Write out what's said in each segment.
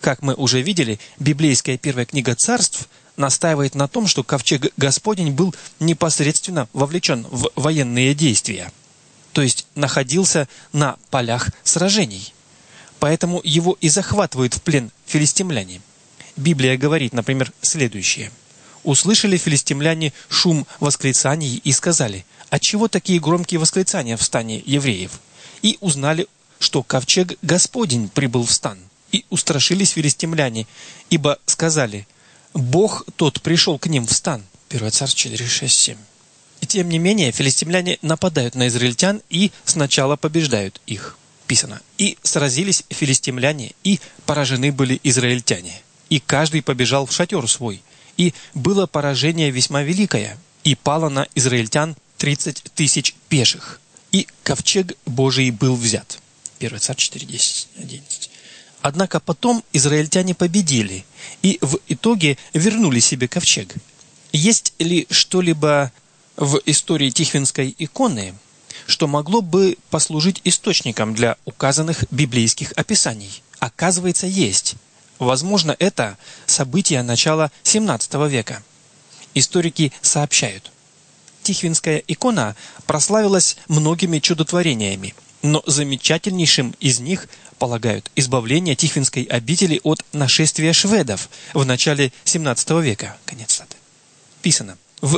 Как мы уже видели, библейская первая книга Царств настаивает на том, что ковчег Господень был непосредственно вовлечен в военные действия, то есть находился на полях сражений. Поэтому его и захватывают в плен филистимляне. Библия говорит, например, следующее. «Услышали филистимляне шум восклицаний и сказали, отчего такие громкие восклицания в стане евреев? И узнали, что ковчег Господень прибыл в стан. И устрашились филистимляне, ибо сказали, Бог тот пришел к ним в стан». 1 Царств 4, 6, 7. И тем не менее, филистимляне нападают на израильтян и сначала побеждают их. Писано. «И сразились филистимляне, и поражены были израильтяне. И каждый побежал в шатер свой. И было поражение весьма великое, и пало на израильтян 30 тысяч пеших. И ковчег Божий был взят». 1 Царств 4, 10, 11. Однако потом израильтяне победили, и в итоге вернули себе ковчег. Есть ли что-либо в истории Тихвинской иконы, что могло бы послужить источником для указанных библейских описаний? Оказывается, есть. Возможно, это события начала 17 века. Историки сообщают. Тихвинская икона прославилась многими чудотворениями, но замечательнейшим из них полагают избавление Тихвинской обители от нашествия шведов в начале 17 века. Конец цитаты. Писано. В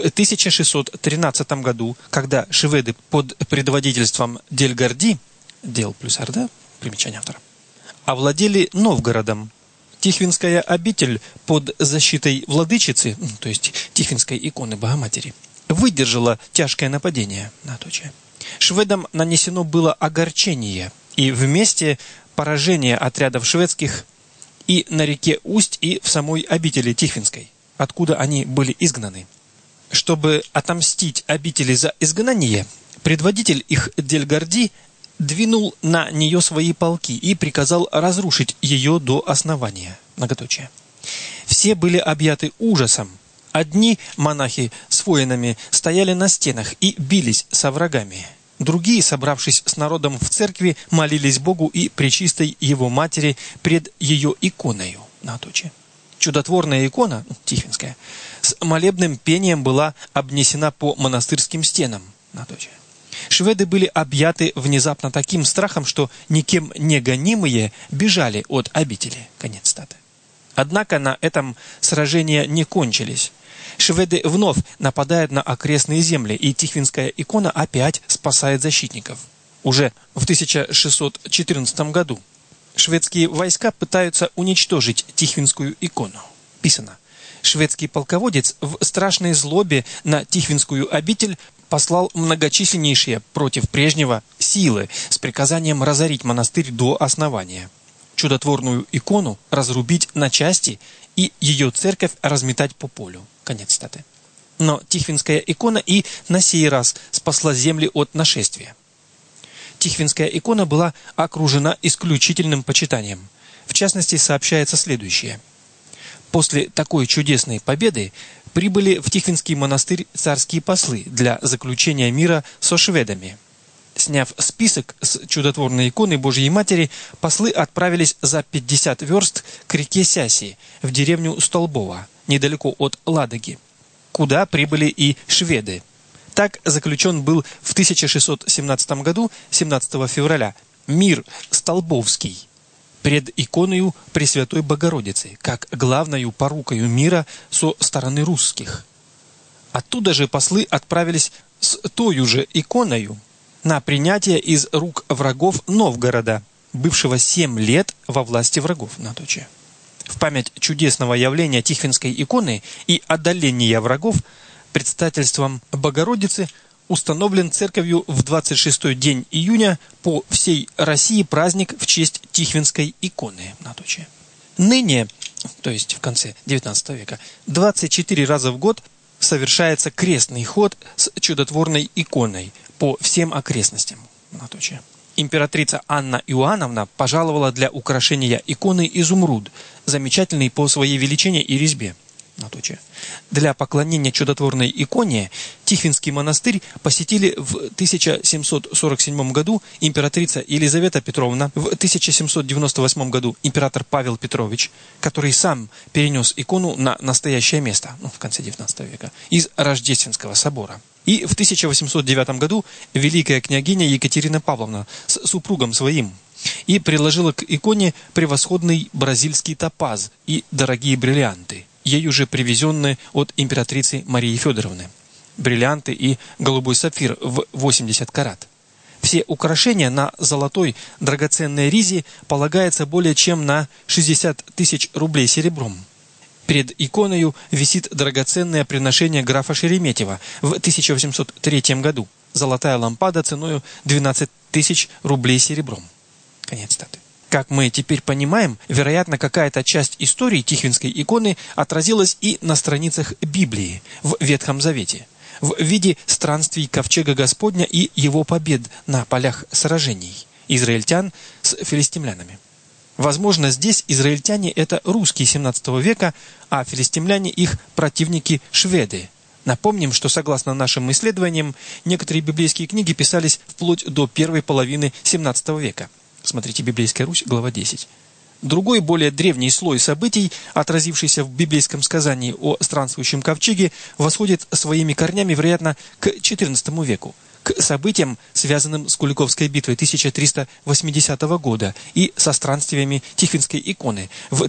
1613 году, когда шведы под предводительством Дельгарди, Дел плюс Орда, примечание автора, овладели Новгородом, Тихвинская обитель под защитой владычицы, то есть Тихвинской иконы Богоматери, выдержала тяжкое нападение. Шведам нанесено было огорчение, и вместе поражение отрядов шведских и на реке Усть, и в самой обители Тихвинской, откуда они были изгнаны. Чтобы отомстить обители за изгнание, предводитель их Дельгарди двинул на нее свои полки и приказал разрушить ее до основания. Многоточие. Все были объяты ужасом. Одни монахи с воинами стояли на стенах и бились со врагами. Другие, собравшись с народом в церкви, молились Богу и пречистой Его Матери пред ее иконою. Многоточие. Чудотворная икона, Тихвинская, с молебным пением была обнесена по монастырским стенам. Шведы были объяты внезапно таким страхом, что никем не гонимые бежали от обители. Конец цитаты. Однако на этом сражения не кончились. Шведы вновь нападают на окрестные земли, и Тихвинская икона опять спасает защитников. Уже в 1614 году шведские войска пытаются уничтожить Тихвинскую икону. Писано. Шведский полководец в страшной злобе на Тихвинскую обитель послал многочисленнейшие против прежнего силы с приказанием разорить монастырь до основания, чудотворную икону разрубить на части и ее церковь разметать по полю. Конец цитаты. Но Тихвинская икона и на сей раз спасла земли от нашествия. Тихвинская икона была окружена исключительным почитанием. В частности, сообщается следующее. После такой чудесной победы прибыли в Тихвинский монастырь царские послы для заключения мира со шведами. Сняв список с чудотворной иконы Божьей Матери, послы отправились за 50 верст к реке Сяси, в деревню Столбово, недалеко от Ладоги, куда прибыли и шведы. Так заключен был в 1617 году, 17 февраля, мир Столбовский пред иконою Пресвятой Богородицы, как главною порукою мира со стороны русских. Оттуда же послы отправились с тою же иконою на принятие из рук врагов Новгорода, бывшего 7 лет во власти врагов. В память чудесного явления Тихвинской иконы и одоления врагов предстательством Богородицы установлен церковью в 26-й день июня по всей России праздник в честь Тихвинской иконы. Ныне, то есть в конце 19 века, 24 раза в год совершается крестный ход с чудотворной иконой по всем окрестностям. Императрица Анна Иоанновна пожаловала для украшения иконы изумруд, замечательный по своей величине и резьбе. Для поклонения чудотворной иконе Тихвинский монастырь посетили в 1747 году императрица Елизавета Петровна, в 1798 году император Павел Петрович, который сам перенес икону на настоящее место, в конце XIX века, из Рождественского собора. И в 1809 году великая княгиня Екатерина Павловна с супругом своим и приложила к иконе превосходный бразильский топаз и дорогие бриллианты, ею же привезенные от императрицы Марии Федоровны. Бриллианты и голубой сапфир в 80 карат. Все украшения на золотой драгоценной ризе полагается более чем на 60 тысяч рублей серебром. Перед иконою висит драгоценное приношение графа Шереметьева в 1803 году. Золотая лампада ценою 12 тысяч рублей серебром. Конец цитаты. Как мы теперь понимаем, вероятно, какая-то часть истории Тихвинской иконы отразилась и на страницах Библии в Ветхом Завете, в виде странствий ковчега Господня и его побед на полях сражений израильтян с филистимлянами. Возможно, здесь израильтяне – это русские 17 века, а филистимляне – их противники-шведы. Напомним, что согласно нашим исследованиям, некоторые библейские книги писались вплоть до первой половины 17 века. Смотрите «Библейская Русь», глава 10. Другой, более древний слой событий, отразившийся в библейском сказании о странствующем ковчеге, восходит своими корнями, вероятно, к XIV веку, к событиям, связанным с Куликовской битвой 1380 года и со странствиями Тихвинской иконы в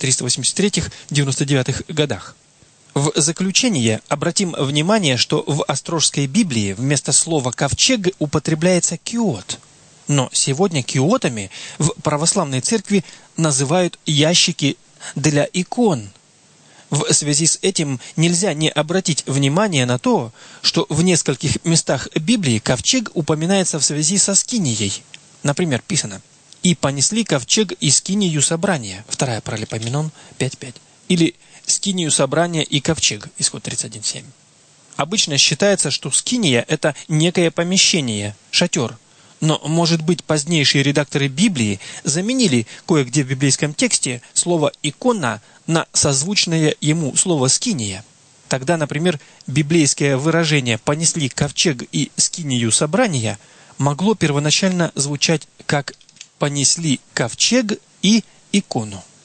1383-99 годах. В заключение обратим внимание, что в Острожской Библии вместо слова «ковчег» употребляется «киот». Но сегодня киотами в православной церкви называют ящики для икон. В связи с этим нельзя не обратить внимание на то, что в нескольких местах Библии ковчег упоминается в связи со скинией. Например, писано: «И понесли ковчег и скинию собрания». 2 Паралипоменон 5.5. Или «скинию собрания и ковчег». Исход 31.7. Обычно считается, что скиния – это некое помещение, шатер. Но, может быть, позднейшие редакторы Библии заменили кое-где в библейском тексте слово «икона» на созвучное ему слово «скиния». Тогда, например, библейское выражение «понесли ковчег и скинию собрания» могло первоначально звучать как «понесли ковчег и икону».